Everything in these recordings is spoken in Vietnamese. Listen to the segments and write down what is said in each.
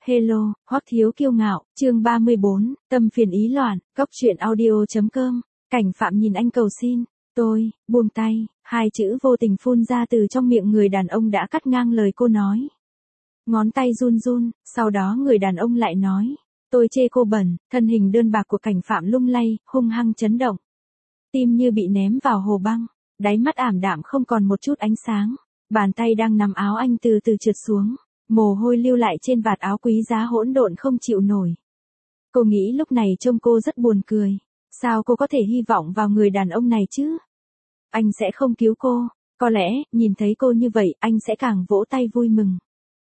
Hello, Hoắc Thiếu Kiêu Ngạo, chương 34, tâm phiền ý loạn, góc chuyện audio.com, Cảnh Phạm nhìn anh cầu xin, tôi, buông tay, hai chữ vô tình phun ra từ trong miệng người đàn ông đã cắt ngang lời cô nói. Ngón tay run run, sau đó người đàn ông lại nói, tôi chê cô bẩn, thân hình đơn bạc của Cảnh Phạm lung lay, hung hăng chấn động. Tim như bị ném vào hồ băng, đáy mắt ảm đạm không còn một chút ánh sáng, bàn tay đang nắm áo anh từ từ trượt xuống. Mồ hôi lưu lại trên vạt áo quý giá hỗn độn không chịu nổi. Cô nghĩ lúc này trông cô rất buồn cười. Sao cô có thể hy vọng vào người đàn ông này chứ? Anh sẽ không cứu cô. Có lẽ, nhìn thấy cô như vậy, anh sẽ càng vỗ tay vui mừng.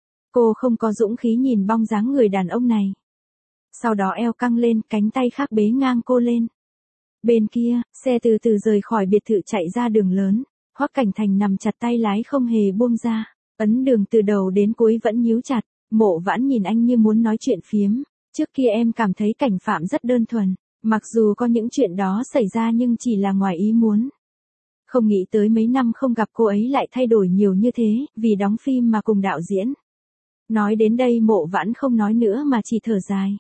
Cô không có dũng khí nhìn bóng dáng người đàn ông này. Sau đó eo căng lên, cánh tay khác bế ngang cô lên. Bên kia, xe từ từ rời khỏi biệt thự chạy ra đường lớn. Hoắc Cảnh Thành nằm chặt tay lái không hề buông ra. Ấn đường từ đầu đến cuối vẫn nhíu chặt, Mộ Vãn nhìn anh như muốn nói chuyện phiếm. Trước kia em cảm thấy Cảnh Phạm rất đơn thuần, mặc dù có những chuyện đó xảy ra nhưng chỉ là ngoài ý muốn. Không nghĩ tới mấy năm không gặp cô ấy lại thay đổi nhiều như thế, vì đóng phim mà cùng đạo diễn. Nói đến đây Mộ Vãn không nói nữa mà chỉ thở dài.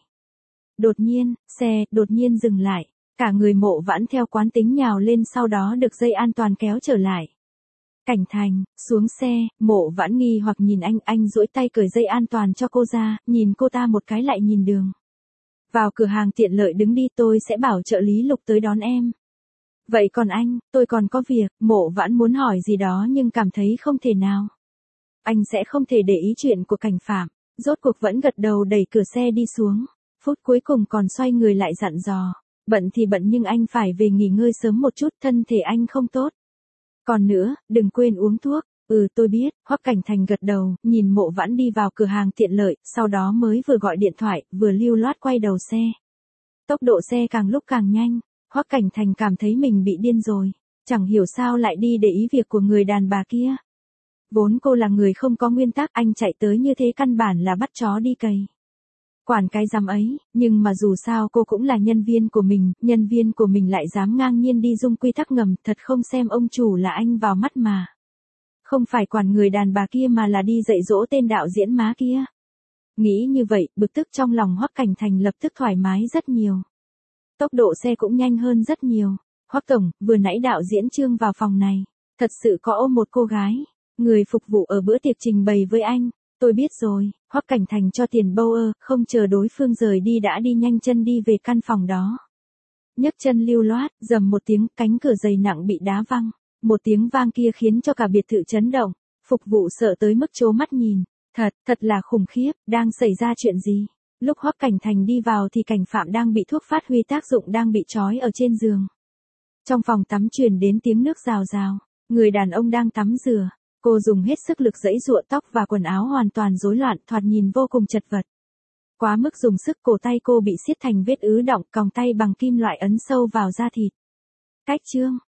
Đột nhiên, xe đột nhiên dừng lại, cả người Mộ Vãn theo quán tính nhào lên sau đó được dây an toàn kéo trở lại. Cảnh Thành, xuống xe, Mộ Vãn nghi hoặc nhìn anh duỗi tay cởi dây an toàn cho cô ra, nhìn cô ta một cái lại nhìn đường. Vào cửa hàng tiện lợi đứng đi, tôi sẽ bảo trợ lý Lục tới đón em. Vậy còn anh, tôi còn có việc. Mộ Vãn muốn hỏi gì đó nhưng cảm thấy không thể nào. Anh sẽ không thể để ý chuyện của Cảnh Phạm, rốt cuộc vẫn gật đầu đẩy cửa xe đi xuống. Phút cuối cùng còn xoay người lại dặn dò, bận thì bận nhưng anh phải về nghỉ ngơi sớm một chút, thân thể anh không tốt. Còn nữa, đừng quên uống thuốc. Tôi biết. Hoắc Cảnh Thành gật đầu, nhìn Mộ Vãn đi vào cửa hàng tiện lợi, sau đó mới vừa gọi điện thoại, vừa lưu loát quay đầu xe. Tốc độ xe càng lúc càng nhanh, Hoắc Cảnh Thành cảm thấy mình bị điên rồi, chẳng hiểu sao lại đi để ý việc của người đàn bà kia. Vốn cô là người không có nguyên tắc, anh chạy tới như thế căn bản là bắt chó đi cày. Quản cái dám ấy, nhưng mà dù sao cô cũng là nhân viên của mình lại dám ngang nhiên đi dung quy tắc ngầm, thật không xem ông chủ là anh vào mắt mà. Không phải quản người đàn bà kia mà là đi dạy dỗ tên đạo diễn má kia. Nghĩ như vậy, bực tức trong lòng Hoắc Cảnh Thành lập tức thoải mái rất nhiều. Tốc độ xe cũng nhanh hơn rất nhiều. Hoắc tổng, vừa nãy đạo diễn Trương vào phòng này, thật sự có ôm một cô gái, người phục vụ ở bữa tiệc trình bày với anh. Tôi biết rồi. Hoắc Cảnh Thành cho tiền Bauer, không chờ đối phương rời đi đã đi nhanh chân đi về căn phòng đó. Nhấc chân lưu loát, rầm một tiếng, cánh cửa dày nặng bị đá văng. Một tiếng vang kia khiến cho cả biệt thự chấn động. Phục vụ sợ tới mức trố mắt nhìn. Thật là khủng khiếp, đang xảy ra chuyện gì? Lúc Hoắc Cảnh Thành đi vào thì Cảnh Phạm đang bị thuốc phát huy tác dụng, đang bị trói ở trên giường. Trong phòng tắm truyền đến tiếng nước rào rào. Người đàn ông đang tắm rửa. Cô dùng hết sức lực giãy giụa, tóc và quần áo hoàn toàn rối loạn, thoạt nhìn vô cùng chật vật. Quá mức dùng sức, cổ tay cô bị siết thành vết ứ đọng, còng tay bằng kim loại ấn sâu vào da thịt. Cách chương